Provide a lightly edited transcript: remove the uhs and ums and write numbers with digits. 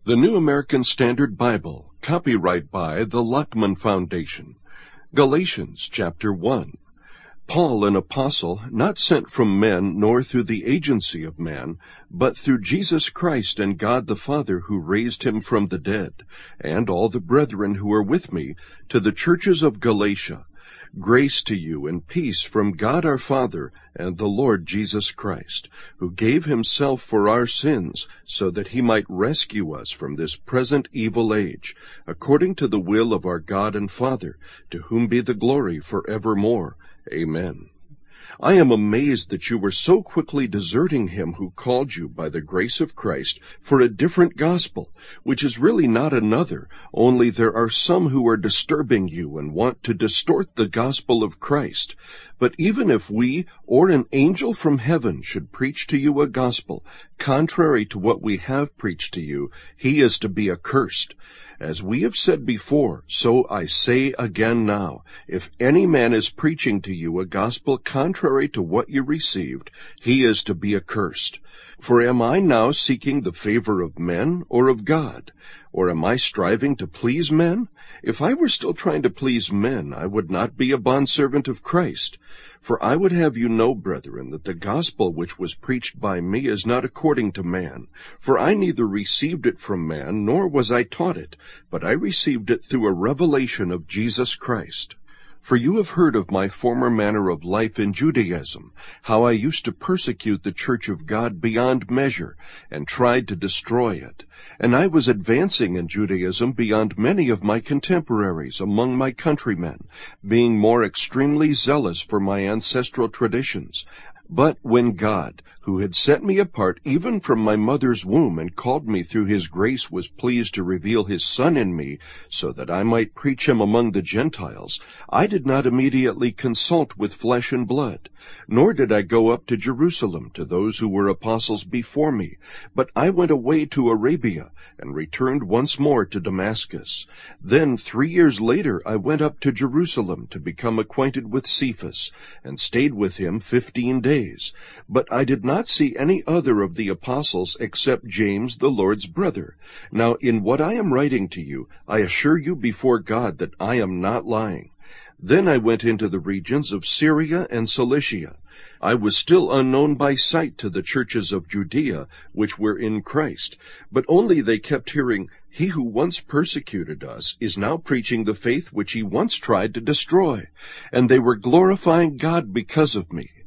The New American Standard Bible, copyright by the Luckman Foundation. Galatians chapter 1. Paul, an apostle, not sent from men, nor through the agency of man, but through Jesus Christ and God the Father, who raised him from the dead, and all the brethren who are with me, to the churches of Galatia. Grace to you and peace from God our Father and the Lord Jesus Christ, who gave himself for our sins, so that he might rescue us from this present evil age, according to the will of our God and Father, to whom be the glory forevermore. Amen. I am amazed that you were so quickly deserting him who called you by the grace of Christ for a different gospel, which is really not another, only there are some who are disturbing you and want to distort the gospel of Christ. But even if we or an angel from heaven should preach to you a gospel contrary to what we have preached to you, he is to be accursed. As we have said before, so I say again now, if any man is preaching to you a gospel contrary to what you received, he is to be accursed. For am I now seeking the favor of men or of God? Or am I striving to please men? If I were still trying to please men, I would not be a bondservant of Christ. For I would have you know, brethren, that the gospel which was preached by me is not according to man. For I neither received it from man, nor was I taught it, but I received it through a revelation of Jesus Christ. For you have heard of my former manner of life in Judaism, how I used to persecute the church of God beyond measure, and tried to destroy it. And I was advancing in Judaism beyond many of my contemporaries among my countrymen, being more extremely zealous for my ancestral traditions. But when God, who had set me apart even from my mother's womb and called me through his grace, was pleased to reveal his Son in me, so that I might preach him among the Gentiles, I did not immediately consult with flesh and blood, nor did I go up to Jerusalem to those who were apostles before me, but I went away to Arabia, and returned once more to Damascus. Then 3 years later I went up to Jerusalem to become acquainted with Cephas, and stayed with him 15 days. But I did not see any other of the apostles except James, the Lord's brother. Now in what I am writing to you, I assure you before God that I am not lying. Then I went into the regions of Syria and Cilicia. I was still unknown by sight to the churches of Judea, which were in Christ, but only they kept hearing, "He who once persecuted us is now preaching the faith which he once tried to destroy." And they were glorifying God because of me.